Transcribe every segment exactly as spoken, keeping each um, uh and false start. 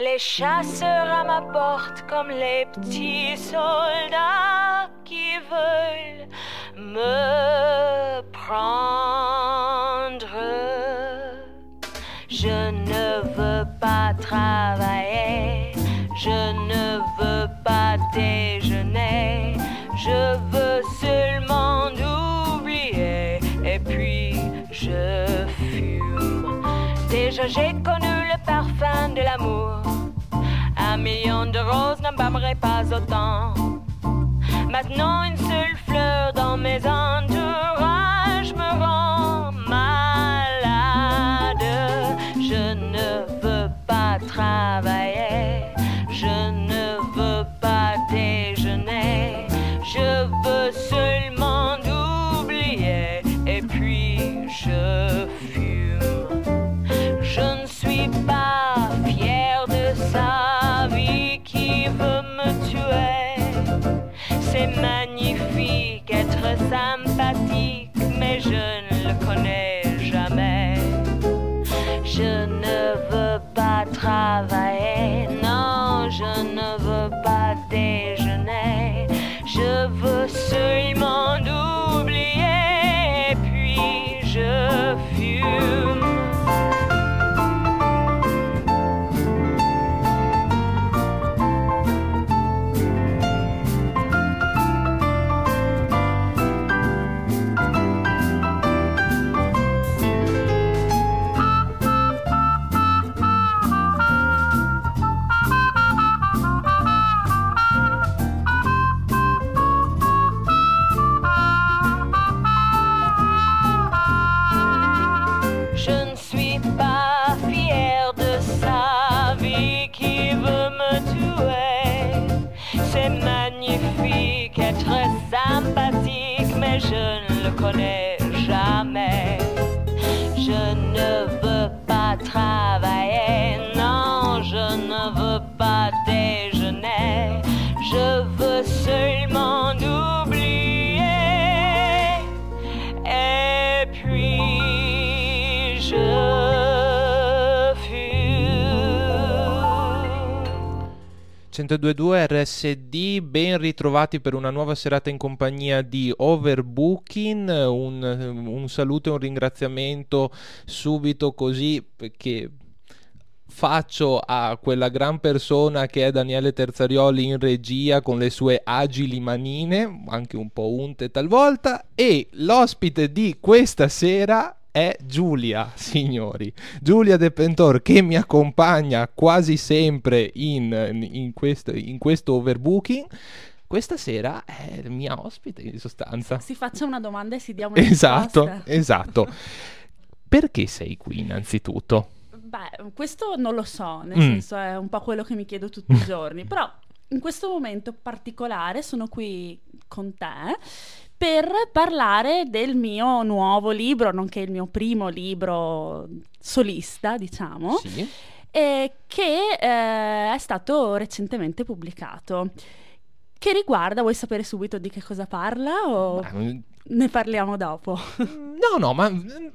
Les chasseurs à ma porte comme les petits soldats qui veulent me prendre. Je ne veux pas travailler, je ne veux pas déjeuner, je veux seulement oublier et puis je fume. Déjà j'ai connu le parfum de l'amour, un million de roses n'embaumerait pas autant. Maintenant une seule fleur dans mes entourages me rend malade. Je ne veux pas travailler, je ne veux pas déjeuner, je veux seulement oublier et puis je fume. Je ne suis pas fière de sa vie qui veut me tuer. C'est magnifique être sympathique, mais je ne le connais jamais. Je ne veux pas travailler, non, je ne veux pas déjeuner. Je veux seulement oublier, puis je fume. Sympathique, mais je ne le connais jamais. Je ne veux pas travailler, non, je ne veux pas déjeuner. Je veux seulement oublier. Et puis je fume. centodue e due R S D, ben ritrovati per una nuova serata in compagnia di Overbooking. Un, un saluto e un ringraziamento subito così che faccio a quella gran persona che è Daniele Terzarioli in regia con le sue agili manine, anche un po' unte talvolta, e l'ospite di questa sera è Giulia, signori. Giulia De Pentor, che mi accompagna quasi sempre in, in, questo, in questo Overbooking. Questa sera è mia ospite, in sostanza. Si faccia una domanda e si dia una esatto, risposta. Esatto. Perché sei qui innanzitutto? Beh, questo non lo so, nel Mm. senso è un po' quello che mi chiedo tutti i giorni, però in questo momento particolare sono qui con te per parlare del mio nuovo libro, nonché il mio primo libro solista, diciamo, Sì. eh, che eh, è stato recentemente pubblicato. Che riguarda, vuoi sapere subito di che cosa parla o Beh, ne parliamo dopo? No, no, ma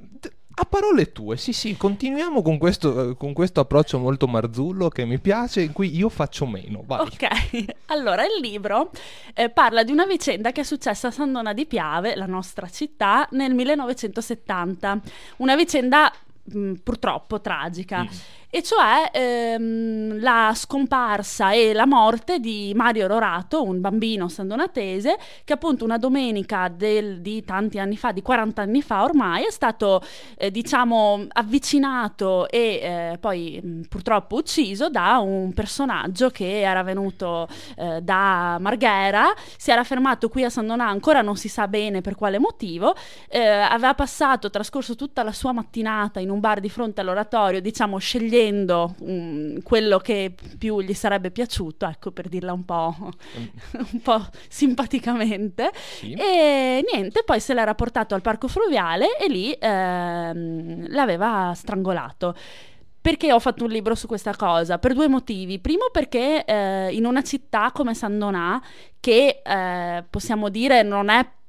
a parole tue, sì, sì, continuiamo con questo, con questo approccio molto marzullo che mi piace, in cui io faccio meno, vai. Ok, allora il libro eh, parla di una vicenda che è successa a San Donà di Piave, la nostra città, nel millenovecentosettanta. Una vicenda mh, purtroppo tragica. Mm. E cioè ehm, la scomparsa e la morte di Mario Rorato, un bambino sandonatese che appunto una domenica del, di tanti anni fa, di quaranta anni fa ormai, è stato eh, diciamo avvicinato e eh, poi mh, purtroppo ucciso da un personaggio che era venuto eh, da Marghera, si era fermato qui a San Donà, ancora non si sa bene per quale motivo, eh, aveva passato, trascorso tutta la sua mattinata in un bar di fronte all'oratorio, diciamo scegliendo Um, quello che più gli sarebbe piaciuto, ecco, per dirla un po', un po' simpaticamente. Sì. E niente, poi se l'era portato al parco fluviale e lì ehm, l'aveva strangolato. Perché ho fatto un libro su questa cosa? Per due motivi. Primo perché eh, in una città come San Donà, che eh, possiamo dire non è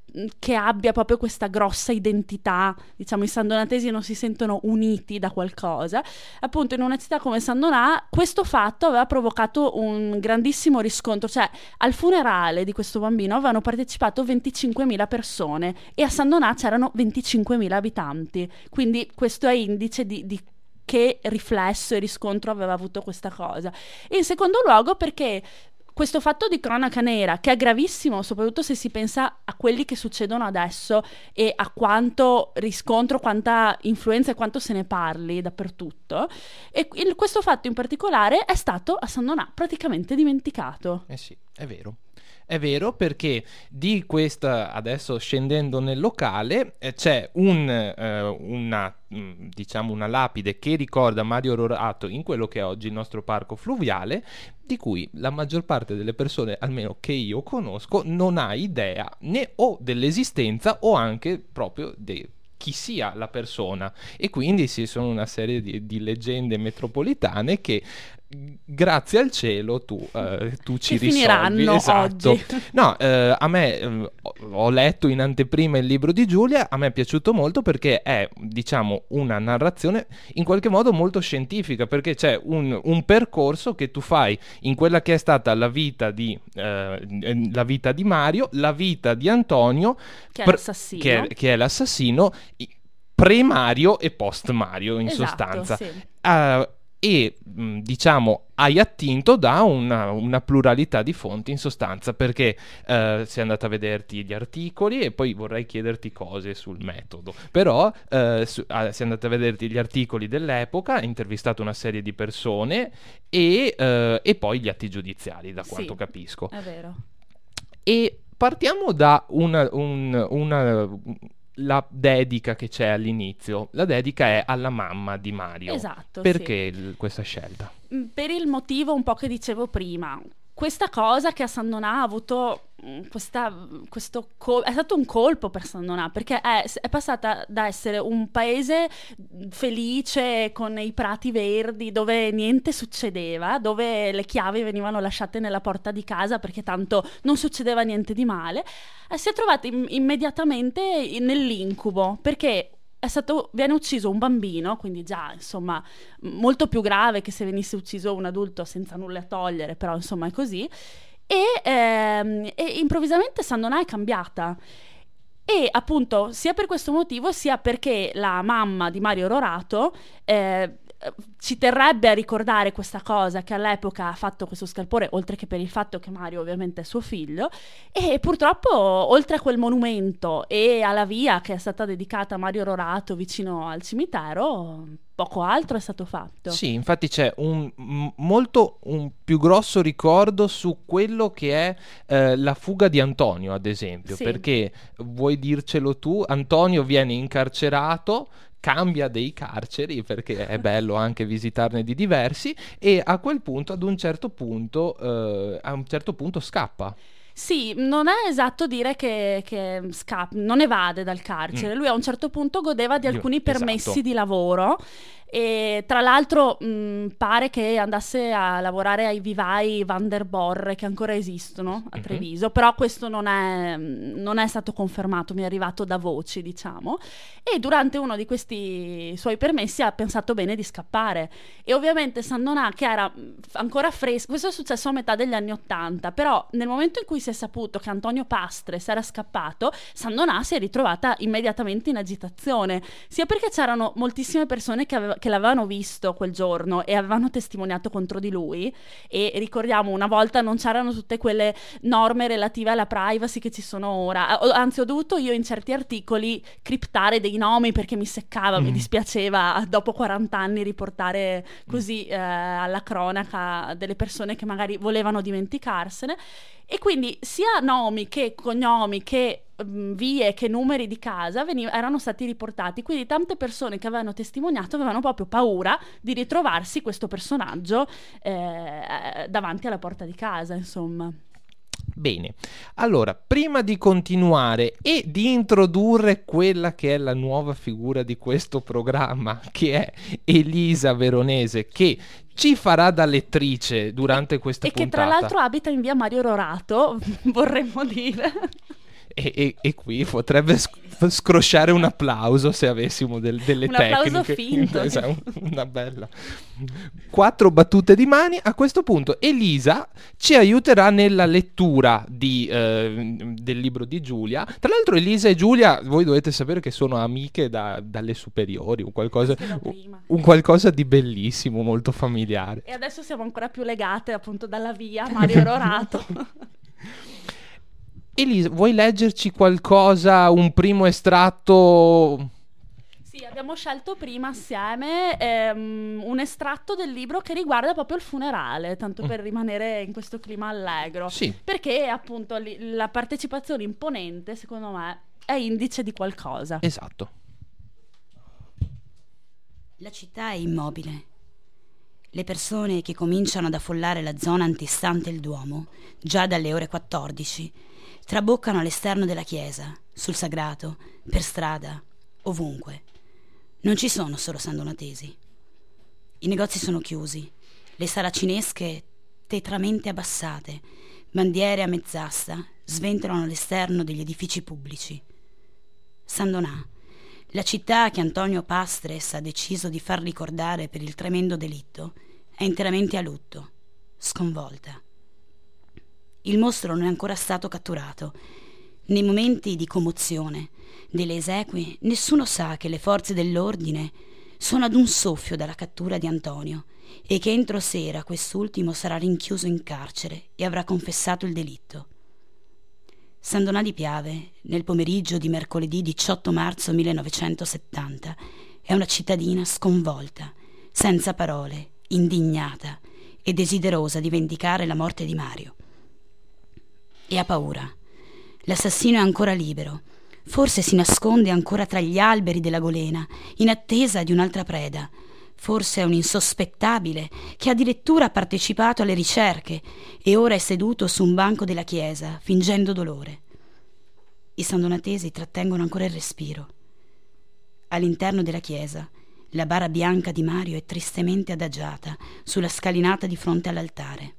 che abbia proprio questa grossa identità, diciamo i sandonatesi non si sentono uniti da qualcosa, appunto in una città come San Donà questo fatto aveva provocato un grandissimo riscontro, cioè al funerale di questo bambino avevano partecipato venticinquemila persone e a San Donà c'erano venticinquemila abitanti, quindi questo è indice di, di che riflesso e riscontro aveva avuto questa cosa. E in secondo luogo perché questo fatto di cronaca nera, che è gravissimo, soprattutto se si pensa a quelli che succedono adesso e a quanto riscontro, quanta influenza e quanto se ne parli dappertutto, e il, questo fatto in particolare è stato a San Donà praticamente dimenticato. Eh sì, è vero. È vero, perché di questa, adesso scendendo nel locale, eh, c'è un, eh, una, mh, diciamo una lapide che ricorda Mario Rorato in quello che è oggi il nostro parco fluviale, di cui la maggior parte delle persone, almeno che io conosco, non ha idea né o dell'esistenza o anche proprio de- chi sia la persona, e quindi ci sono una serie di, di leggende metropolitane che grazie al cielo tu, eh, tu ci che risolvi. Finiranno esatto. oggi. No, eh, a me eh, ho letto in anteprima il libro di Giulia, a me è piaciuto molto perché è, diciamo, una narrazione in qualche modo molto scientifica, perché c'è un, un percorso che tu fai in quella che è stata la vita di eh, la vita di Mario, la vita di Antonio, che è pr- l'assassino, che è, che è l'assassino pre-Mario e post-Mario in esatto, sostanza. sì. Uh, e mh, diciamo hai attinto da una, una pluralità di fonti in sostanza, perché eh, sei andata a vederti gli articoli e poi vorrei chiederti cose sul metodo, però eh, su, ah, sei andata a vederti gli articoli dell'epoca, hai intervistato una serie di persone e, eh, e poi gli atti giudiziari, da quanto Sì, capisco. è vero. E partiamo da una, un, una la dedica che c'è all'inizio. La dedica è alla mamma di Mario. Esatto. Perché sì. l- questa scelta? Per il motivo un po' che dicevo prima. Questa cosa che a San Donà ha avuto mh, questa, questo col- è stato un colpo per San Donà, perché è, è passata da essere un paese felice con i prati verdi dove niente succedeva, dove le chiavi venivano lasciate nella porta di casa perché tanto non succedeva niente di male, eh, si è trovata im- immediatamente nell'incubo, perché è stato, viene ucciso un bambino, quindi già insomma molto più grave che se venisse ucciso un adulto senza nulla a togliere, però insomma è così, e, ehm, e improvvisamente San Donà è cambiata. E appunto sia per questo motivo sia perché la mamma di Mario Rorato eh, ci terrebbe a ricordare questa cosa, che all'epoca ha fatto questo scalpore, oltre che per il fatto che Mario ovviamente è suo figlio, e purtroppo oltre a quel monumento e alla via che è stata dedicata a Mario Rorato vicino al cimitero, poco altro è stato fatto. Sì, infatti c'è un m- molto un più grosso ricordo su quello che è eh, la fuga di Antonio, ad esempio, Sì. perché vuoi dircelo tu, Antonio viene incarcerato, cambia dei carceri perché è bello anche visitarne di diversi, e a quel punto, ad un certo punto, eh, a un certo punto scappa. Sì, non è esatto dire che, che scappa, non evade dal carcere. Mm. Lui a un certo punto godeva di Io- alcuni permessi esatto. di lavoro, e tra l'altro mh, pare che andasse a lavorare ai vivai Van der Borre, che ancora esistono a Mhm. Treviso, però questo non è, non è stato confermato, mi è arrivato da voci, diciamo, e durante uno di questi suoi permessi ha pensato bene di scappare. E ovviamente San Donà, che era mh, ancora fresco, questo è successo a metà degli anni Ottanta, però nel momento in cui si è saputo che Antonio Pastres era scappato, San Donà si è ritrovata immediatamente in agitazione, sia perché c'erano moltissime persone che, aveva- che l'avevano visto quel giorno e avevano testimoniato contro di lui, e ricordiamo, una volta non c'erano tutte quelle norme relative alla privacy che ci sono ora, O- anzi ho dovuto io in certi articoli criptare dei nomi perché mi seccava, Mm. mi dispiaceva dopo quaranta anni riportare così eh, alla cronaca delle persone che magari volevano dimenticarsene. E quindi sia nomi che cognomi che mh, vie che numeri di casa veniv- erano stati riportati, quindi tante persone che avevano testimoniato avevano proprio paura di ritrovarsi questo personaggio eh, davanti alla porta di casa, insomma. Bene, allora, prima di continuare e di introdurre quella che è la nuova figura di questo programma, che è Elisa Veronese, che ci farà da lettrice durante questa E che puntata. tra l'altro abita in via Mario Rorato, vorremmo dire. E, e- e qui potrebbe sc- scrosciare un applauso se avessimo del- delle Un applauso tecniche. finto. Esatto, una bella. Quattro battute di mani. A questo punto Elisa ci aiuterà nella lettura di, eh, del libro di Giulia. Tra l'altro Elisa e Giulia, voi dovete sapere che sono amiche da- dalle superiori, un qualcosa, Sì, da prima. un qualcosa di bellissimo, molto familiare. E adesso siamo ancora più legate appunto dalla via Mario Rorato. Elisa, vuoi leggerci qualcosa, un primo estratto? Sì, abbiamo scelto prima assieme ehm, un estratto del libro che riguarda proprio il funerale, tanto per rimanere in questo clima allegro. Sì. Perché appunto li- la partecipazione imponente, secondo me, è indice di qualcosa. Esatto. La città è immobile. Le persone che cominciano ad affollare la zona antistante il Duomo, già dalle ore quattordici, traboccano all'esterno della chiesa, sul sagrato, per strada, ovunque. Non ci sono solo sandonatesi. I negozi sono chiusi, le saracinesche tetramente abbassate, bandiere a mezz'asta sventolano all'esterno degli edifici pubblici. San Donà, la città che Antonio Pastres ha deciso di far ricordare per il tremendo delitto, è interamente a lutto, sconvolta. Il mostro non è ancora stato catturato. Nei momenti di commozione delle esequie, nessuno sa che le forze dell'ordine sono ad un soffio dalla cattura di Antonio e che entro sera quest'ultimo sarà rinchiuso in carcere e avrà confessato il delitto. San Donà di Piave, nel pomeriggio di mercoledì diciotto marzo millenovecentosettanta, è una cittadina sconvolta, senza parole, indignata e desiderosa di vendicare la morte di Mario. E ha paura. L'assassino è ancora libero. Forse si nasconde ancora tra gli alberi della golena, in attesa di un'altra preda. Forse è un insospettabile che addirittura ha partecipato alle ricerche e ora è seduto su un banco della chiesa, fingendo dolore. I sandonatesi trattengono ancora il respiro. All'interno della chiesa, la bara bianca di Mario è tristemente adagiata sulla scalinata di fronte all'altare.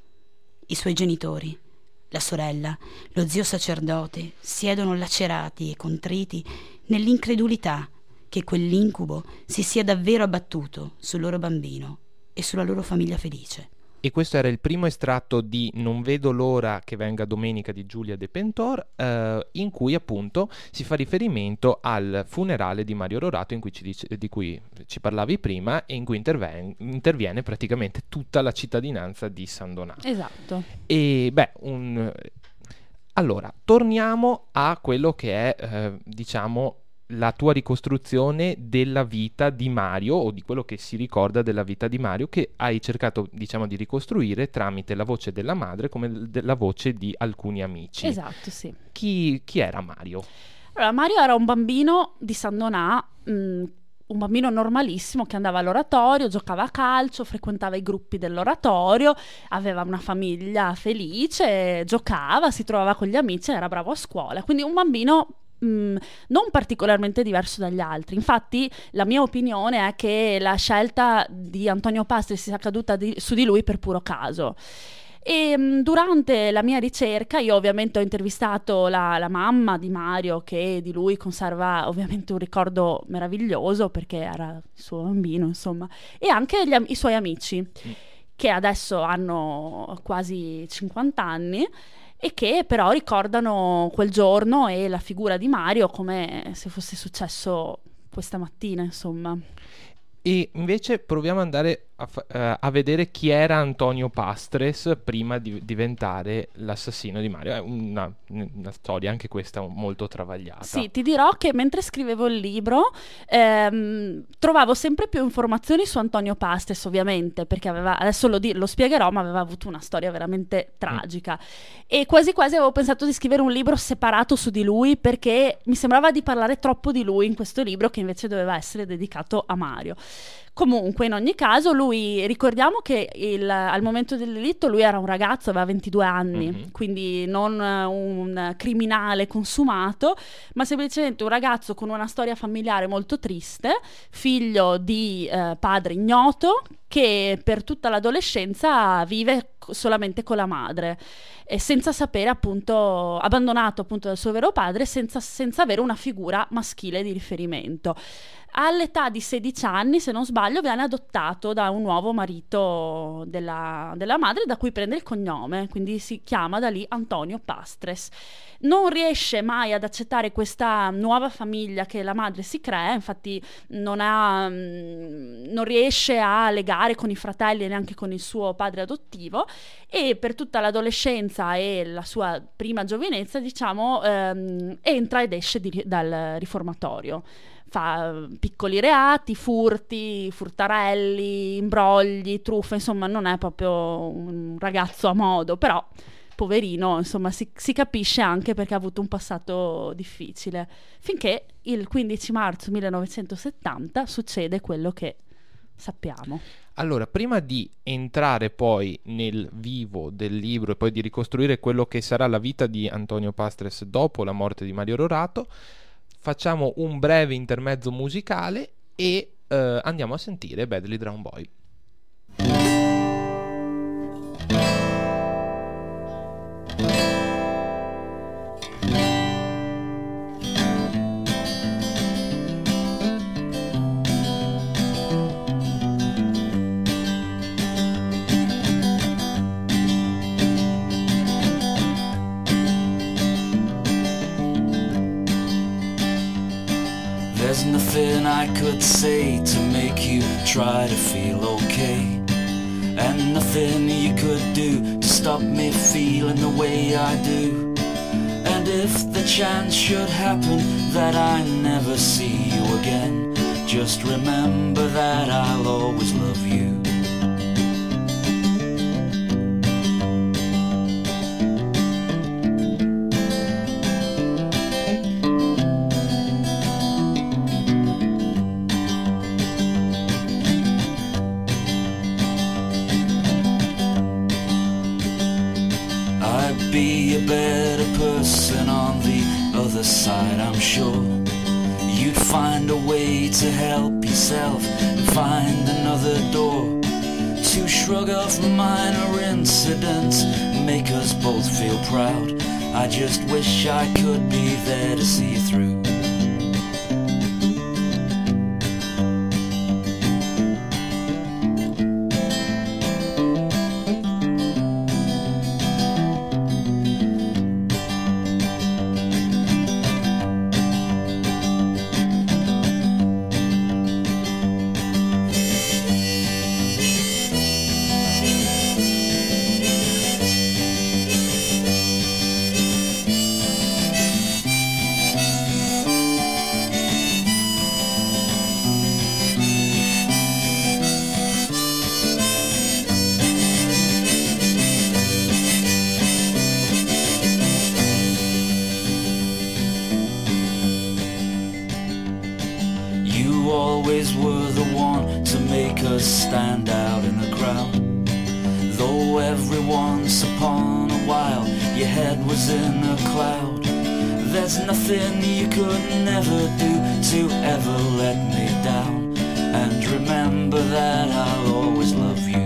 I suoi genitori, la sorella, lo zio sacerdote siedono lacerati e contriti nell'incredulità che quell'incubo si sia davvero abbattuto sul loro bambino e sulla loro famiglia felice. E questo era il primo estratto di Non vedo l'ora che venga domenica di Giulia De Pentor, eh, in cui appunto si fa riferimento al funerale di Mario Rorato, in cui ci dice, di cui ci parlavi prima, e in cui interven- interviene praticamente tutta la cittadinanza di San Donà. Esatto. E beh, un... allora, torniamo a quello che è, eh, diciamo, la tua ricostruzione della vita di Mario, o di quello che si ricorda della vita di Mario, che hai cercato, diciamo, di ricostruire tramite la voce della madre come la voce di alcuni amici. Esatto, sì. Chi, chi era Mario? Allora, Mario era un bambino di San Donà, mh, un bambino normalissimo che andava all'oratorio, giocava a calcio, frequentava i gruppi dell'oratorio, aveva una famiglia felice, giocava, si trovava con gli amici, era bravo a scuola. Quindi un bambino Mm, non particolarmente diverso dagli altri. Infatti la mia opinione è che la scelta di Antonio Pastres sia caduta di, su di lui per puro caso. E mh, durante la mia ricerca io ovviamente ho intervistato la, la mamma di Mario, che di lui conserva ovviamente un ricordo meraviglioso perché era il suo bambino, insomma, e anche gli, i suoi amici, mm. che adesso hanno quasi cinquanta anni e che però ricordano quel giorno e la figura di Mario come se fosse successo questa mattina, insomma. E invece proviamo ad andare a, fa- uh, a vedere chi era Antonio Pastres prima di diventare l'assassino di Mario. È una, una storia anche questa molto travagliata. Sì, ti dirò che mentre scrivevo il libro ehm, trovavo sempre più informazioni su Antonio Pastres, ovviamente, perché aveva, adesso lo, di- lo spiegherò, ma aveva avuto una storia veramente tragica. Mm. E quasi quasi avevo pensato di scrivere un libro separato su di lui, perché mi sembrava di parlare troppo di lui in questo libro, che invece doveva essere dedicato a Mario. Comunque, in ogni caso, lui, ricordiamo che il- al momento del delitto lui era un ragazzo, aveva ventidue anni, Mhm. quindi non eh, un criminale consumato, ma semplicemente un ragazzo con una storia familiare molto triste, figlio di eh, padre ignoto, che per tutta l'adolescenza vive co- solamente con la madre e senza sapere, appunto, abbandonato appunto dal suo vero padre, senza, senza avere una figura maschile di riferimento. All'età di sedici anni, se non sbaglio, viene adottato da un nuovo marito della, della madre, da cui prende il cognome, quindi si chiama da lì Antonio Pastres. Non riesce mai ad accettare questa nuova famiglia che la madre si crea, infatti non, ha, mm, non riesce a legare con i fratelli e neanche con il suo padre adottivo, e per tutta l'adolescenza e la sua prima giovinezza, diciamo, ehm, entra ed esce di- dal riformatorio. Fa eh, piccoli reati, furti, furtarelli, imbrogli, truffe, insomma non è proprio un ragazzo a modo, però poverino, insomma si, si capisce anche perché ha avuto un passato difficile, finché il quindici marzo millenovecentosettanta succede quello che sappiamo. Allora, prima di entrare poi nel vivo del libro e poi di ricostruire quello che sarà la vita di Antonio Pastres dopo la morte di Mario Rorato, facciamo un breve intermezzo musicale e eh, andiamo a sentire Badly Drawn Boy. There's nothing I could say to make you try to feel okay, and nothing you could do to stop me feeling the way I do. And if the chance should happen that I never see you again, just remember that I'll always love you. I'd be a better person on the other side, I'm sure. You'd find a way to help yourself and find another door to shrug off minor incidents, make us both feel proud. I just wish I could be there to see you through. You always were the one to make us stand out in the crowd. Though every once upon a while your head was in a cloud, there's nothing you could never do to ever let me down. And remember that I'll always love you.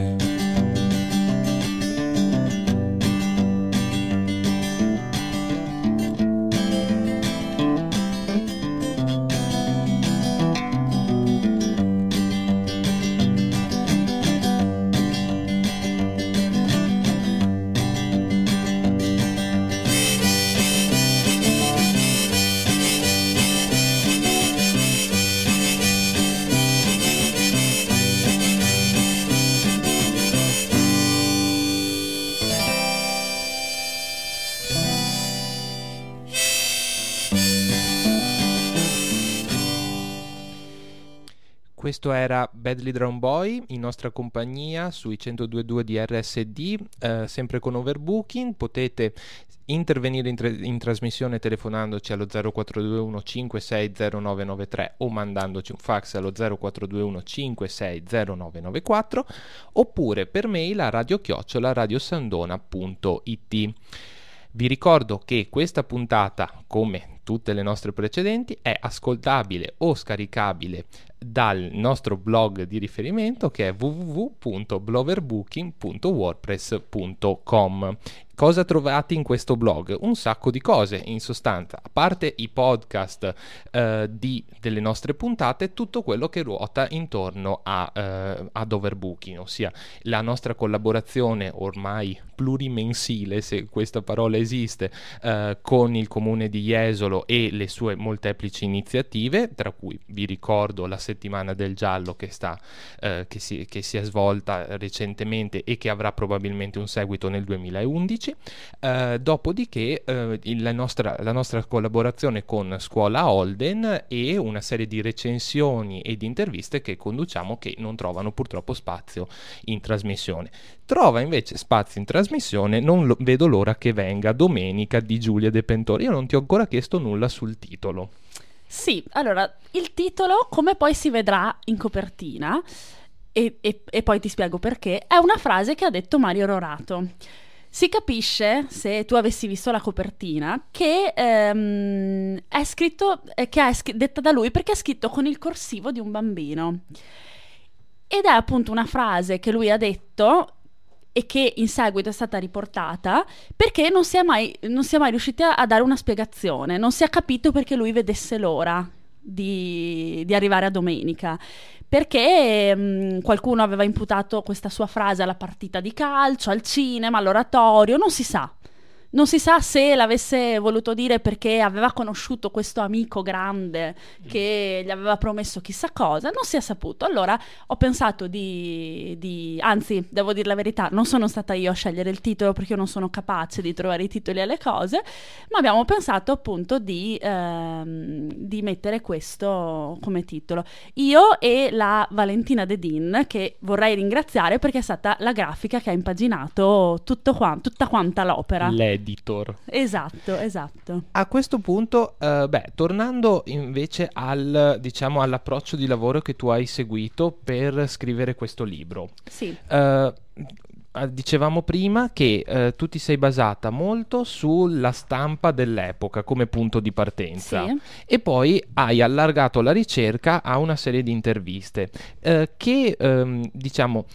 Questo era Badly Drawn Boy in nostra compagnia sui centodue e due di R S D, eh, sempre con Overbooking. Potete intervenire in, tra- in trasmissione telefonandoci allo zero quattro due uno cinque sei zero nove nove tre o mandandoci un fax allo zero quattro due uno cinque sei zero nove nove quattro, oppure per mail a radio chiocciola radiosandona punto it. Vi ricordo che questa puntata, come tutte le nostre precedenti, è ascoltabile o scaricabile dal nostro blog di riferimento, che è w w w punto bloverbooking punto wordpress punto com. Cosa trovate in questo blog? Un sacco di cose, in sostanza, a parte i podcast eh, di, delle nostre puntate, tutto quello che ruota intorno a, eh, ad Overbooking, ossia la nostra collaborazione ormai plurimensile, se questa parola esiste, eh, con il comune di Jesolo e le sue molteplici iniziative, tra cui vi ricordo la settimana del giallo che, sta, eh, che, si, che si è svolta recentemente e che avrà probabilmente un seguito nel duemilaundici. Uh, dopodiché uh, il, la, nostra, la nostra collaborazione con Scuola Holden e una serie di recensioni e di interviste che conduciamo, che non trovano purtroppo spazio in trasmissione. Trova invece spazio in trasmissione, non lo, vedo l'ora che venga, Domenica di Giulia De Pentore. Io non ti ho ancora chiesto nulla sul titolo. Sì, allora, il titolo, come poi si vedrà in copertina, e, e, e poi ti spiego perché, è una frase che ha detto Mario Rorato. Si capisce, se tu avessi visto la copertina, che ehm, è scritto, eh, che è scr- detta da lui perché è scritto con il corsivo di un bambino. Ed è appunto una frase che lui ha detto e che in seguito è stata riportata perché non si è mai, non si è mai riusciti a, a dare una spiegazione, non si è capito perché lui vedesse l'ora di, di arrivare a domenica. Perché mh, qualcuno aveva imputato questa sua frase alla partita di calcio, al cinema, all'oratorio, non si sa. Non si sa se l'avesse voluto dire perché aveva conosciuto questo amico grande che gli aveva promesso chissà cosa, non si è saputo. Allora ho pensato di, di... anzi, devo dire la verità, non sono stata io a scegliere il titolo perché io non sono capace di trovare i titoli alle cose, ma abbiamo pensato appunto di, ehm, di mettere questo come titolo. Io e la Valentina Dedin, che vorrei ringraziare perché è stata la grafica che ha impaginato tutto qua, tutta quanta l'opera. L'editor. Esatto, esatto. A questo punto, eh, beh, tornando invece al, diciamo, all'approccio di lavoro che tu hai seguito per scrivere questo libro. Sì. Eh, dicevamo prima che eh, tu ti sei basata molto sulla stampa dell'epoca come punto di partenza, Sì. e poi hai allargato la ricerca a una serie di interviste eh, che, ehm, diciamo,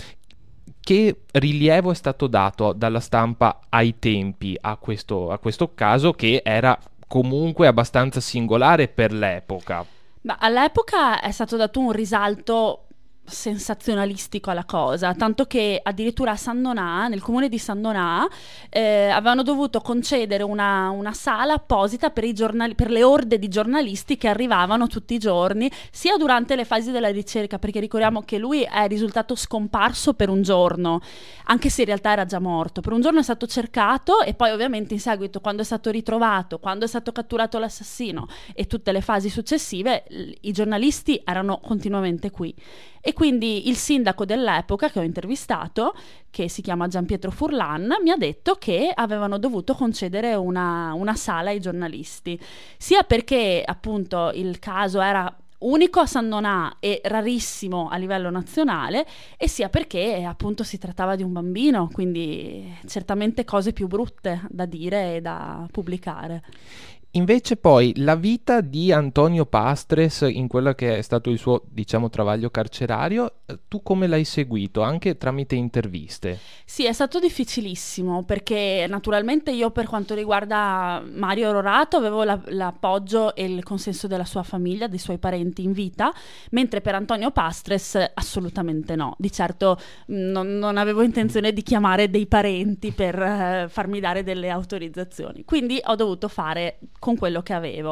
che rilievo è stato dato dalla stampa ai tempi a questo, a questo caso, che era comunque abbastanza singolare per l'epoca? Ma all'epoca è stato dato un risalto sensazionalistico alla cosa, tanto che addirittura a San Donà, nel comune di San Donà, eh, avevano dovuto concedere una, una sala apposita per i giornali, per le orde di giornalisti che arrivavano tutti i giorni, sia durante le fasi della ricerca, perché ricordiamo che lui è risultato scomparso per un giorno, anche se in realtà era già morto. Per un giorno è stato cercato e poi ovviamente in seguito, quando è stato ritrovato, quando è stato catturato l'assassino e tutte le fasi successive, i giornalisti erano continuamente qui. E quindi il sindaco dell'epoca che ho intervistato, che si chiama Gianpietro Furlan, mi ha detto che avevano dovuto concedere una, una sala ai giornalisti, sia perché appunto il caso era unico a San Donà e rarissimo a livello nazionale, e sia perché appunto si trattava di un bambino, quindi certamente cose più brutte da dire e da pubblicare. Invece poi la vita di Antonio Pastres in quello che è stato il suo, diciamo, travaglio carcerario, tu come l'hai seguito? Anche tramite interviste? Sì, è stato difficilissimo perché naturalmente io, per quanto riguarda Mario Rorato, avevo la, l'appoggio e il consenso della sua famiglia, dei suoi parenti in vita, mentre per Antonio Pastres assolutamente no. Di certo non, non avevo intenzione di chiamare dei parenti per eh, farmi dare delle autorizzazioni, quindi ho dovuto fare con quello che avevo.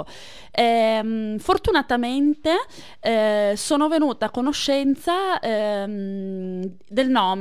Ehm, fortunatamente eh, sono venuta a conoscenza ehm, del nome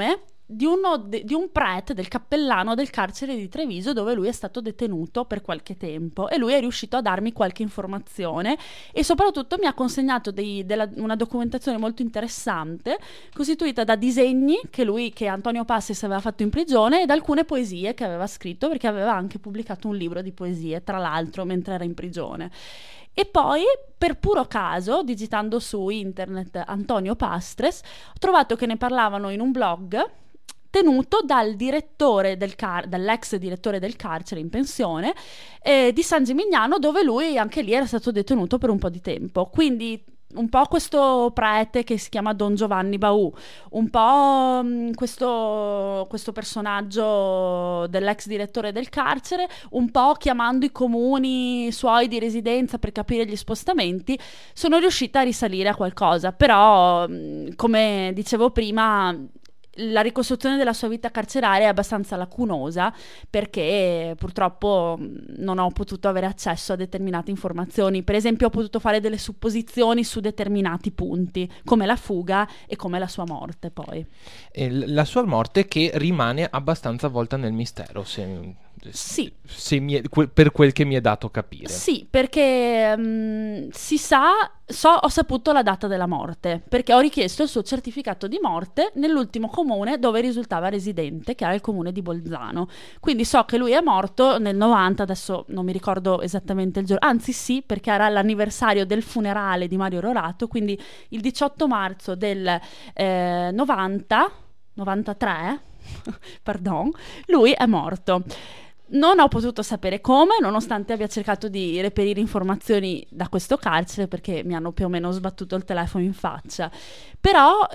di, uno de- di un prete, del cappellano del carcere di Treviso, dove lui è stato detenuto per qualche tempo, e lui è riuscito a darmi qualche informazione e soprattutto mi ha consegnato dei- della- una documentazione molto interessante, costituita da disegni che lui, che Antonio Pastris aveva fatto in prigione, e da alcune poesie che aveva scritto, perché aveva anche pubblicato un libro di poesie, tra l'altro, mentre era in prigione. E poi, per puro caso, digitando su internet Antonio Pastris, ho trovato che ne parlavano in un blog tenuto dal direttore del car- dall'ex direttore del carcere in pensione eh, di San Gimignano, dove lui anche lì era stato detenuto per un po' di tempo. Quindi un po' questo prete che si chiama Don Giovanni Baù, un po' mh, questo, questo personaggio dell'ex direttore del carcere, un po' chiamando i comuni suoi di residenza per capire gli spostamenti, sono riuscita a risalire a qualcosa. Però, mh, come dicevo prima, la ricostruzione della sua vita carceraria è abbastanza lacunosa, perché purtroppo non ho potuto avere accesso a determinate informazioni. Per esempio, ho potuto fare delle supposizioni su determinati punti, come la fuga e come la sua morte poi. E l- la sua morte che rimane abbastanza avvolta nel mistero, se, Sì. se mi è- que- per quel che mi è dato capire. Sì, perché mm, si sa, so, ho saputo la data della morte, perché ho richiesto il suo certificato di morte nell'ultimo comune dove risultava residente, che era il comune di Bolzano. Quindi so che lui è morto nel novanta, adesso non mi ricordo esattamente il giorno, anzi sì, perché era l'anniversario del funerale di Mario Rorato, quindi il diciotto marzo del eh, novanta, novantatré, pardon, lui è morto. Non ho potuto sapere come, nonostante abbia cercato di reperire informazioni da questo carcere, perché mi hanno più o meno sbattuto il telefono in faccia. Però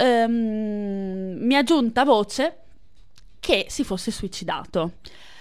ehm, mi è giunta voce che si fosse suicidato.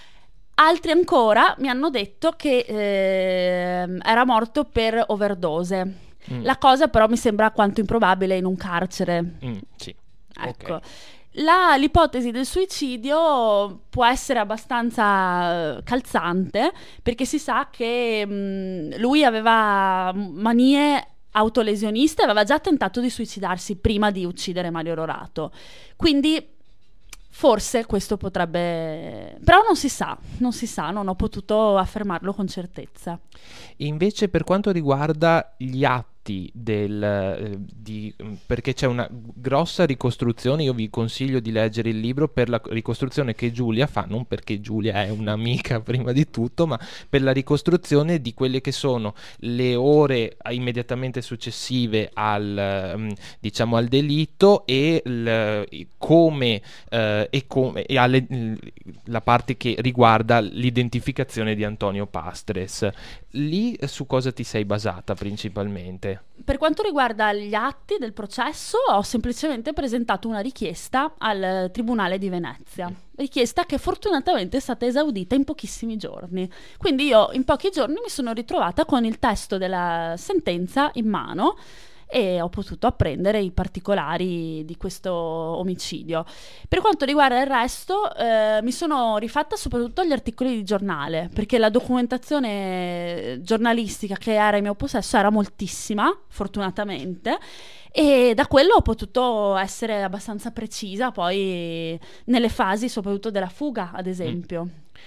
Altri ancora mi hanno detto che ehm, era morto per overdose. Mm. La cosa però mi sembra alquanto improbabile in un carcere. Mm, sì. Ecco. Ok. La- l'ipotesi del suicidio può essere abbastanza eh, calzante, perché si sa che mh, lui aveva manie autolesioniste, aveva già tentato di suicidarsi prima di uccidere Mario Rorato. Quindi forse questo potrebbe... Però non si sa, non si sa, non ho potuto affermarlo con certezza. Invece, per quanto riguarda gli atti del eh, di, perché c'è una grossa ricostruzione, io vi consiglio di leggere il libro per la ricostruzione che Giulia fa, non perché Giulia è un'amica prima di tutto, ma per la ricostruzione di quelle che sono le ore immediatamente successive al um, diciamo al delitto, e l, come eh, e come e alle, la parte che riguarda l'identificazione di Antonio Pastris. Lì su cosa ti sei basata principalmente? Per quanto riguarda gli atti del processo, ho semplicemente presentato una richiesta al Tribunale di Venezia, richiesta che fortunatamente è stata esaudita in pochissimi giorni. Quindi io in pochi giorni mi sono ritrovata con il testo della sentenza in mano e ho potuto apprendere i particolari di questo omicidio. Per quanto riguarda il resto, eh, mi sono rifatta soprattutto agli articoli di giornale, perché la documentazione giornalistica che era in mio possesso era moltissima, fortunatamente, e da quello ho potuto essere abbastanza precisa poi nelle fasi soprattutto della fuga, ad esempio.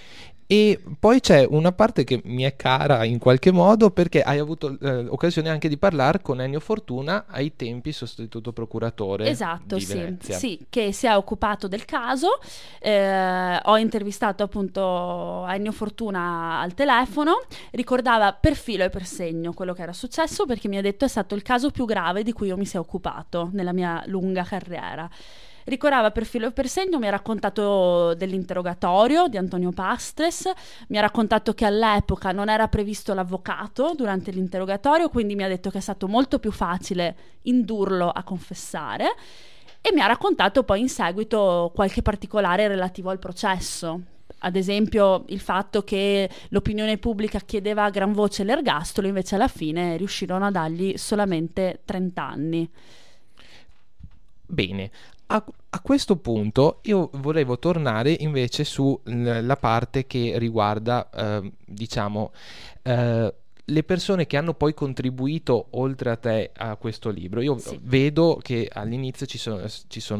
E poi c'è una parte che mi è cara in qualche modo, perché hai avuto eh, occasione anche di parlare con Ennio Fortuna, ai tempi sostituto procuratore Esatto, di sì, Venezia. sì, che si è occupato del caso. Eh, ho intervistato appunto Ennio Fortuna al telefono, ricordava per filo e per segno quello che era successo, perché mi ha detto è stato il caso più grave di cui io mi sia occupato nella mia lunga carriera. Ricordava per filo e per segno, mi ha raccontato dell'interrogatorio di Antonio Pastris, mi ha raccontato che all'epoca non era previsto l'avvocato durante l'interrogatorio, quindi mi ha detto che è stato molto più facile indurlo a confessare, e mi ha raccontato poi in seguito qualche particolare relativo al processo. Ad esempio il fatto che l'opinione pubblica chiedeva a gran voce l'ergastolo, invece alla fine riuscirono a dargli solamente trenta anni. Bene, a, a questo punto io volevo tornare invece sulla parte che riguarda, eh, diciamo, eh, le persone che hanno poi contribuito oltre a te a questo libro. Io Sì. vedo che all'inizio ci sono, ci sono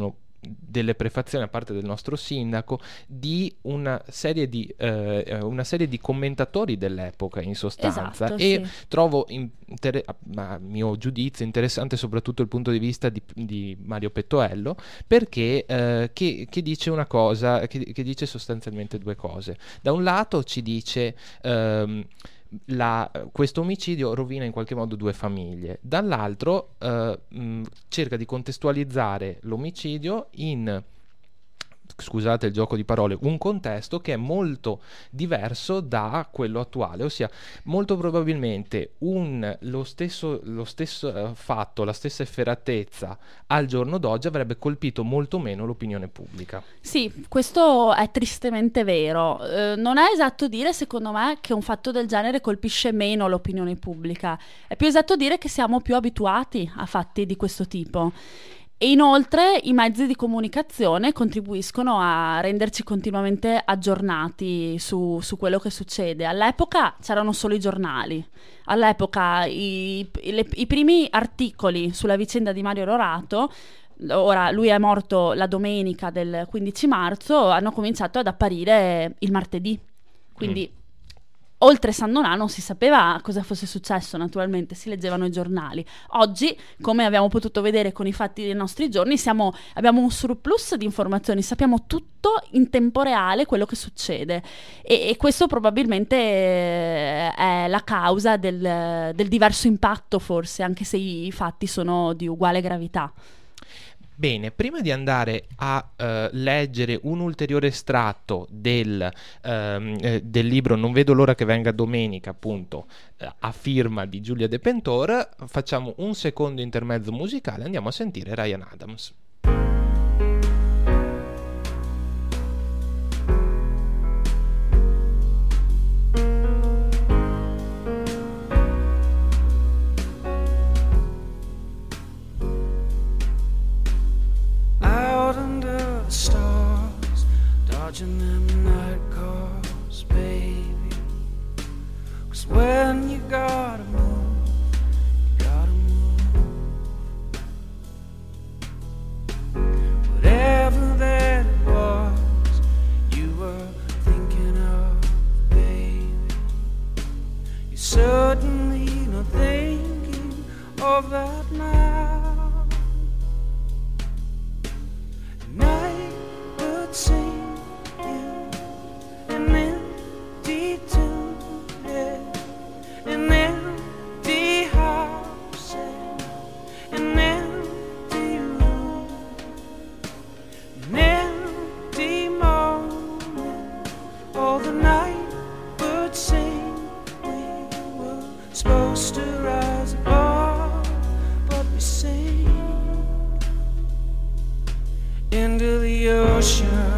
delle prefazioni a parte del nostro sindaco di una serie di, eh, una serie di commentatori dell'epoca in sostanza, Esatto, e sì. trovo inter- a mio giudizio interessante soprattutto il punto di vista di, di Mario Pettoello, perché eh, che, che dice una cosa, che, che dice sostanzialmente due cose. Da un lato ci dice ehm, La, questo omicidio rovina in qualche modo due famiglie, dall'altro eh, mh, cerca di contestualizzare l'omicidio in, scusate il gioco di parole, un contesto che è molto diverso da quello attuale, ossia molto probabilmente un, lo stesso, lo stesso eh, fatto, la stessa efferatezza al giorno d'oggi avrebbe colpito molto meno l'opinione pubblica. Sì, questo è tristemente vero. Eh, non è esatto dire, secondo me, che un fatto del genere colpisce meno l'opinione pubblica. È più esatto dire che siamo più abituati a fatti di questo tipo. E inoltre i mezzi di comunicazione contribuiscono a renderci continuamente aggiornati su, su quello che succede. All'epoca c'erano solo i giornali. All'epoca i, i, le, i primi articoli sulla vicenda di Mario Rorato, ora lui è morto la domenica del quindici marzo, hanno cominciato ad apparire il martedì. Quindi mm. oltre San Donà non si sapeva cosa fosse successo, naturalmente si leggevano i giornali. Oggi, come abbiamo potuto vedere con i fatti dei nostri giorni, siamo, abbiamo un surplus di informazioni, sappiamo tutto in tempo reale quello che succede, e, e questo probabilmente è la causa del, del diverso impatto, forse, anche se i fatti sono di uguale gravità. Bene, prima di andare a uh, leggere un ulteriore estratto del, um, eh, del libro Non vedo l'ora che venga domenica, appunto, uh, a firma di Giulia De Pentor, facciamo un secondo intermezzo musicale, andiamo a sentire Ryan Adams. Dodging them night calls, baby. 'Cause when you gotta move, you gotta move. Whatever that it was you were thinking of, baby, you're certainly not thinking of that now. And I would sing an empty tomb, yeah. An empty house, yeah. An empty room, an empty moment. All the night would sing. We were supposed to rise above, but we sink into the ocean.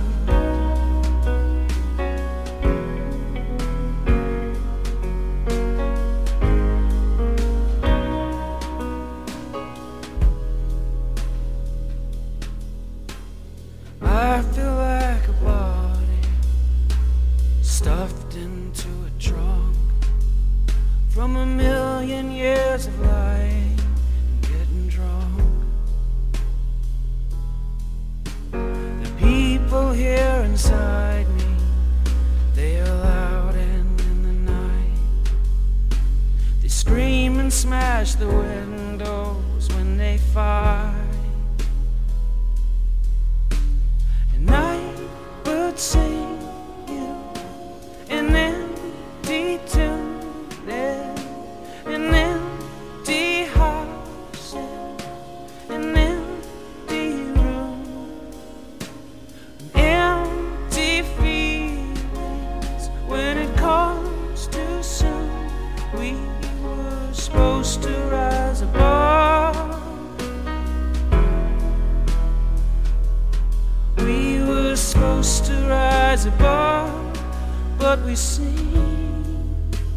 I feel like a body stuffed into a trunk from a million years of lying and getting drunk. The people here inside me, they are loud and in the night they scream and smash the windows when they fight. And I would sing you an empty tune, yeah. An empty house, yeah. An empty room, empty feelings. When it comes too soon, we were supposed to rise above. We were supposed to rise above, but we sink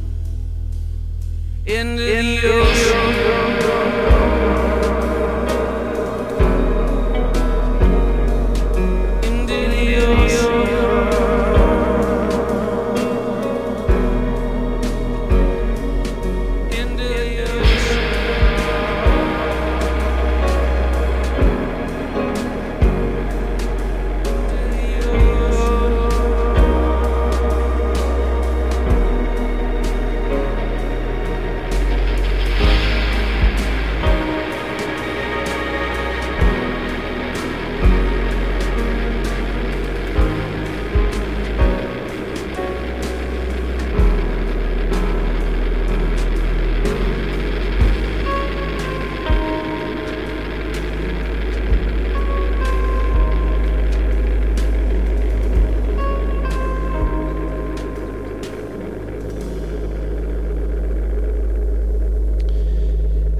into the ocean. Into the ocean. Into the ocean.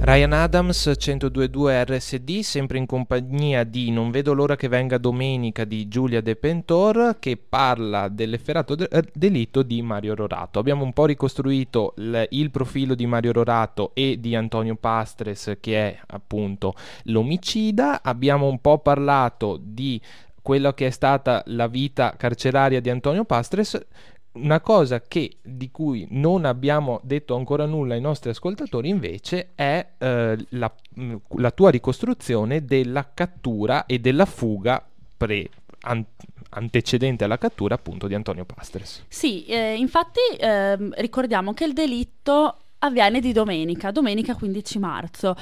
Ryan Adams, centodue virgola due R S D, sempre in compagnia di Non vedo l'ora che venga domenica di Giulia De Pentor, che parla dell'efferato de- delitto di Mario Rorato. Abbiamo un po' ricostruito l- il profilo di Mario Rorato e di Antonio Pastres, che è appunto l'omicida. Abbiamo un po' parlato di quella che è stata la vita carceraria di Antonio Pastres. Una cosa che, di cui non abbiamo detto ancora nulla ai nostri ascoltatori invece è eh, la, la tua ricostruzione della cattura e della fuga pre, an, antecedente alla cattura appunto di Antonio Pastres. Sì, eh, infatti eh, ricordiamo che il delitto avviene di domenica, domenica quindici marzo.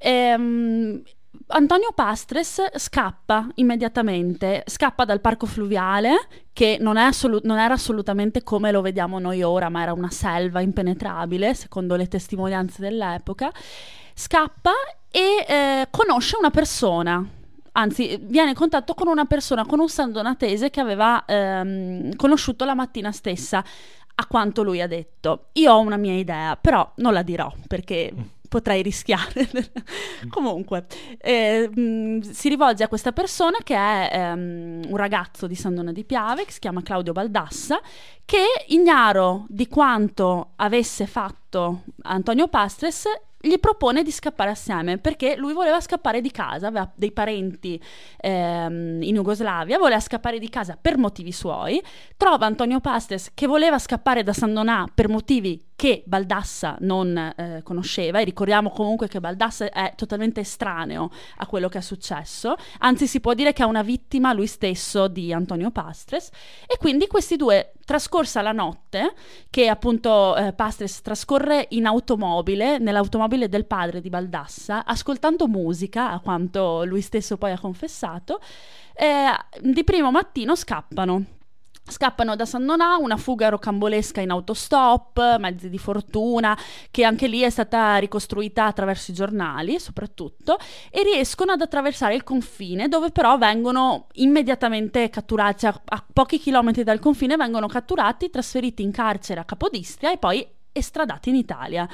Ehm, Antonio Pastres scappa immediatamente, scappa dal parco fluviale, che non, è assolut- non era assolutamente come lo vediamo noi ora, ma era una selva impenetrabile, secondo le testimonianze dell'epoca. Scappa e eh, conosce una persona, anzi viene in contatto con una persona, con un sandonatese che aveva ehm, conosciuto la mattina stessa, a quanto lui ha detto. Io ho una mia idea, però non la dirò, perché potrei rischiare. Comunque, eh, mh, si rivolge a questa persona che è ehm, un ragazzo di San Donà di Piave, che si chiama Claudio Baldassa, che, ignaro di quanto avesse fatto Antonio Pastres, gli propone di scappare assieme, perché lui voleva scappare di casa, aveva dei parenti ehm, in Jugoslavia, voleva scappare di casa per motivi suoi, trova Antonio Pastres che voleva scappare da San Donà per motivi che Baldassa non eh, conosceva, e ricordiamo comunque che Baldassa è totalmente estraneo a quello che è successo, anzi si può dire che è una vittima lui stesso di Antonio Pastres, e quindi questi due, trascorsa la notte, che appunto eh, Pastres trascorre in automobile, nell'automobile del padre di Baldassa, ascoltando musica, a quanto lui stesso poi ha confessato, eh, di primo mattino scappano. Scappano da San Donà, una fuga rocambolesca in autostop, mezzi di fortuna, che anche lì è stata ricostruita attraverso i giornali soprattutto, e riescono ad attraversare il confine, dove però vengono immediatamente catturati, a, a pochi chilometri dal confine vengono catturati, trasferiti in carcere a Capodistria e poi estradati in Italia.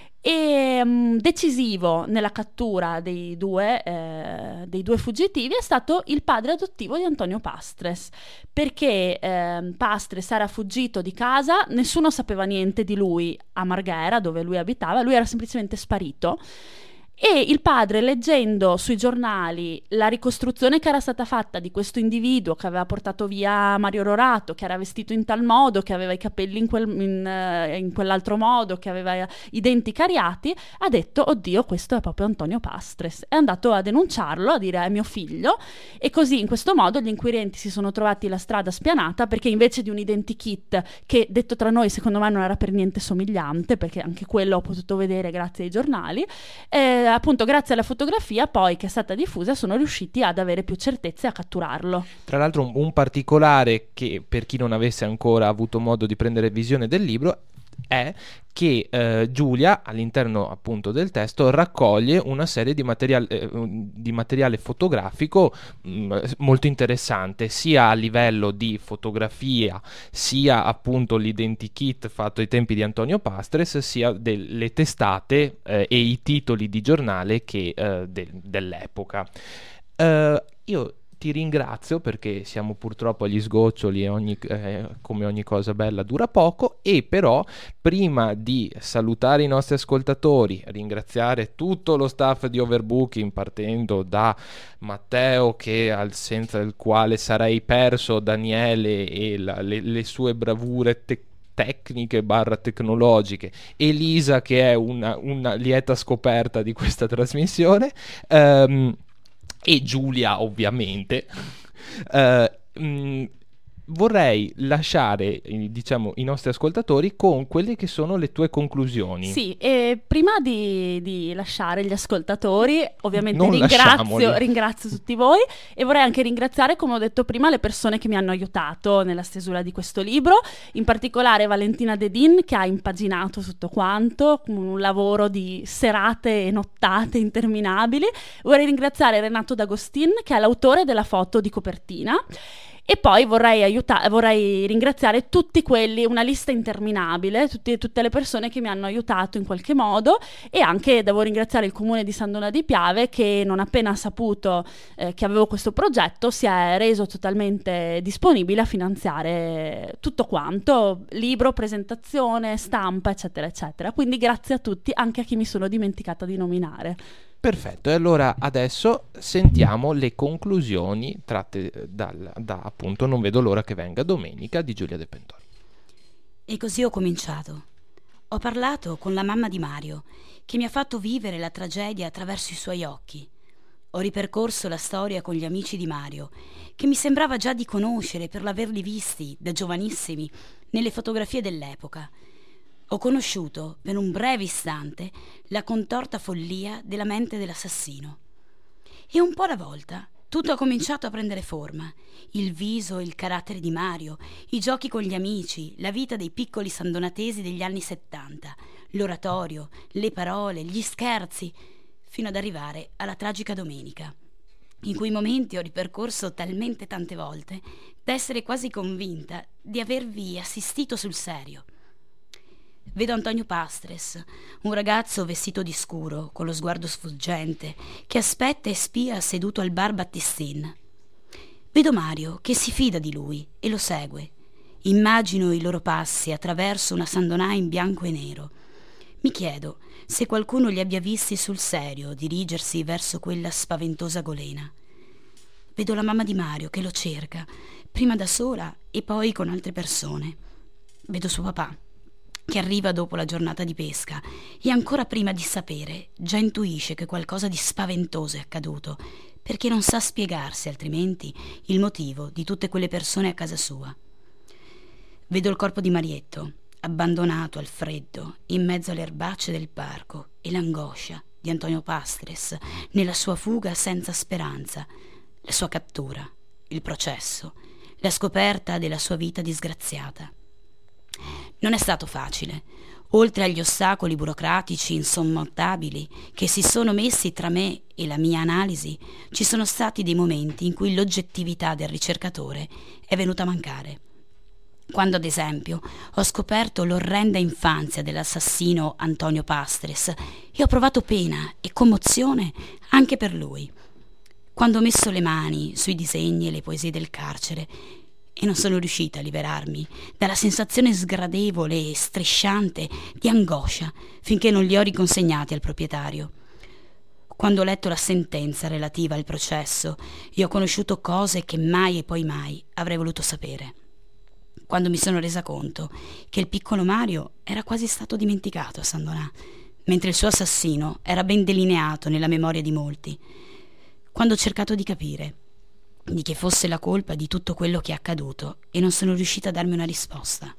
E um, decisivo nella cattura dei due, eh, dei due fuggitivi è stato il padre adottivo di Antonio Pastres, perché eh, Pastres era fuggito di casa, nessuno sapeva niente di lui a Marghera, dove lui abitava, lui era semplicemente sparito. E il padre, leggendo sui giornali la ricostruzione che era stata fatta di questo individuo che aveva portato via Mario Rorato, che era vestito in tal modo, che aveva i capelli in, quel, in, in quell'altro modo, che aveva i denti cariati, ha detto: oddio, questo è proprio Antonio Pastres. È andato a denunciarlo, a dire: è mio figlio. E così, in questo modo, gli inquirenti si sono trovati la strada spianata, perché invece di un identikit, che detto tra noi secondo me non era per niente somigliante, perché anche quello ho potuto vedere grazie ai giornali, eh, appunto grazie alla fotografia poi che è stata diffusa sono riusciti ad avere più certezze a catturarlo. Tra l'altro un, un particolare che, per chi non avesse ancora avuto modo di prendere visione del libro, è che eh, Giulia, all'interno appunto del testo, raccoglie una serie di materiale, eh, di materiale fotografico mh, molto interessante, sia a livello di fotografia, sia appunto l'identikit fatto ai tempi di Antonio Pastres, sia delle testate eh, e i titoli di giornale che, eh, de- dell'epoca. Uh, io ti ringrazio, perché siamo purtroppo agli sgoccioli e ogni, eh, come ogni cosa bella dura poco, e però prima di salutare i nostri ascoltatori, ringraziare tutto lo staff di Overbooking, partendo da Matteo, che al, senza il quale sarei perso, Daniele e la, le, le sue bravure tecniche tecniche barra tecnologiche, Elisa che è una, una lieta scoperta di questa trasmissione, um, e Giulia ovviamente. uh, mh, vorrei lasciare diciamo i nostri ascoltatori con quelle che sono le tue conclusioni. Sì, e prima di, di lasciare gli ascoltatori, ovviamente non ringrazio, ringrazio tutti voi, e vorrei anche ringraziare, come ho detto prima, le persone che mi hanno aiutato nella stesura di questo libro, in particolare Valentina Dedin, che ha impaginato tutto quanto, un lavoro di serate e nottate interminabili. Vorrei ringraziare Renato D'Agostin, che è l'autore della foto di copertina. E poi vorrei, aiuta- vorrei ringraziare tutti quelli, una lista interminabile, tutti, tutte le persone che mi hanno aiutato in qualche modo, e anche devo ringraziare il comune di San Donà di Piave che non appena ha saputo eh, che avevo questo progetto si è reso totalmente disponibile a finanziare tutto quanto, libro, presentazione, stampa, eccetera, eccetera. Quindi grazie a tutti, anche a chi mi sono dimenticata di nominare. Perfetto, e allora adesso sentiamo le conclusioni tratte dal, da appunto Non vedo l'ora che venga domenica di Giulia De Pentori. E così ho cominciato. Ho parlato con la mamma di Mario, che mi ha fatto vivere la tragedia attraverso i suoi occhi. Ho ripercorso la storia con gli amici di Mario, che mi sembrava già di conoscere per l'averli visti, da giovanissimi, nelle fotografie dell'epoca. Ho conosciuto, per un breve istante, la contorta follia della mente dell'assassino. E un po' alla volta tutto ha cominciato a prendere forma. Il viso e il carattere di Mario, i giochi con gli amici, la vita dei piccoli sandonatesi degli anni settanta, l'oratorio, le parole, gli scherzi, fino ad arrivare alla tragica domenica, in cui momenti ho ripercorso talmente tante volte da essere quasi convinta di avervi assistito sul serio. Vedo Antonio Pastres, un ragazzo vestito di scuro, con lo sguardo sfuggente, che aspetta e spia seduto al bar Battistin. Vedo Mario, che si fida di lui e lo segue. Immagino i loro passi attraverso una San Donà in bianco e nero. Mi chiedo se qualcuno li abbia visti sul serio dirigersi verso quella spaventosa golena. Vedo la mamma di Mario che lo cerca, prima da sola e poi con altre persone. Vedo suo papà, che arriva dopo la giornata di pesca e ancora prima di sapere già intuisce che qualcosa di spaventoso è accaduto, perché non sa spiegarsi altrimenti il motivo di tutte quelle persone a casa sua. Vedo il corpo di Marietto, abbandonato al freddo in mezzo alle erbacce del parco, e l'angoscia di Antonio Pastres nella sua fuga senza speranza, la sua cattura, il processo, la scoperta della sua vita disgraziata. Non è stato facile. Oltre agli ostacoli burocratici insormontabili che si sono messi tra me e la mia analisi, ci sono stati dei momenti in cui l'oggettività del ricercatore è venuta a mancare. Quando, ad esempio, ho scoperto l'orrenda infanzia dell'assassino Antonio Pastres e ho provato pena e commozione anche per lui. Quando ho messo le mani sui disegni e le poesie del carcere e non sono riuscita a liberarmi dalla sensazione sgradevole e strisciante di angoscia finché non li ho riconsegnati al proprietario. Quando ho letto la sentenza relativa al processo e ho conosciuto cose che mai e poi mai avrei voluto sapere. Quando mi sono resa conto che il piccolo Mario era quasi stato dimenticato a San Donà, mentre il suo assassino era ben delineato nella memoria di molti. Quando ho cercato di capire di che fosse la colpa di tutto quello che è accaduto e non sono riuscita a darmi una risposta.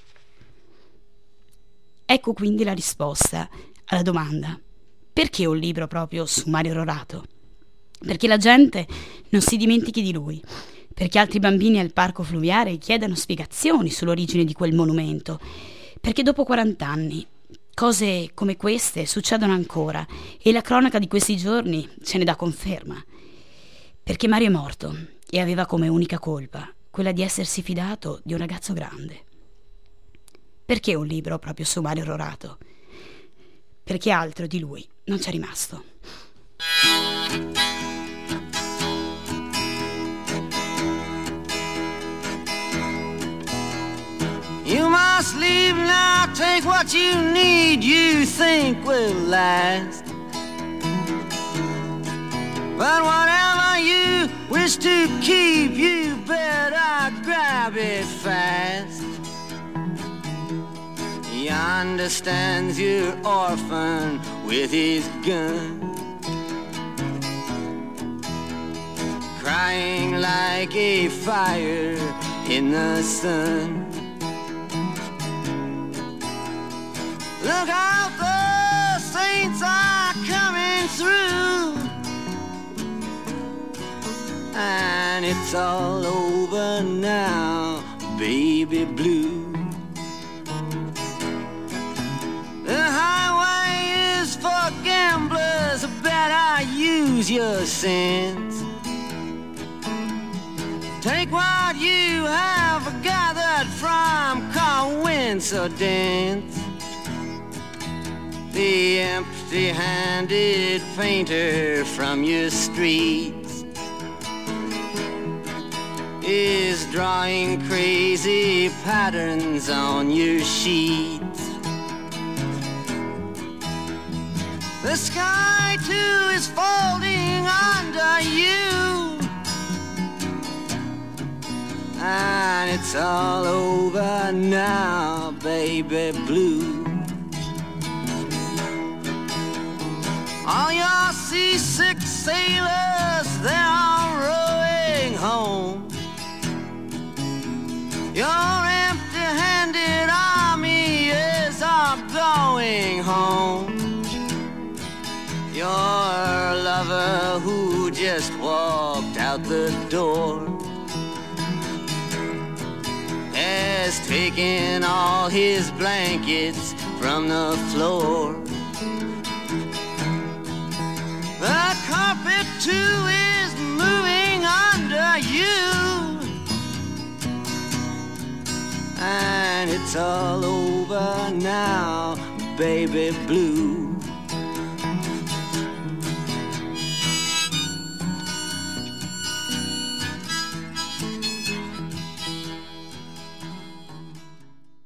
Ecco quindi la risposta alla domanda: perché un libro proprio su Mario Rorato? Perché la gente non si dimentichi di lui, perché altri bambini al parco fluviale chiedano spiegazioni sull'origine di quel monumento, perché dopo quarant'anni cose come queste succedono ancora e la cronaca di questi giorni ce ne dà conferma. Perché Mario è morto e aveva come unica colpa quella di essersi fidato di un ragazzo grande. Perché un libro proprio su Mario Rorato? Perché altro di lui non c'è rimasto. You must leave now, take what you need, you think will last. But whatever you wish to keep, you better grab it fast. He understands your orphan with his gun, crying like a fire in the sun. Look out, the saints are coming through, and it's all over now, baby blue. The highway is for gamblers, better use your sense. Take what you so dense. The empty-handed painter from your streets is drawing crazy patterns on your sheets. The sky too is folding under you, and it's all over now, baby blue. All your seasick sailors, they're all rowing home. Your empty-handed army is all going home. Your lover who just walked out the door has taken all his blankets from the floor. The carpet too is moving under you, and it's all over now, baby blue.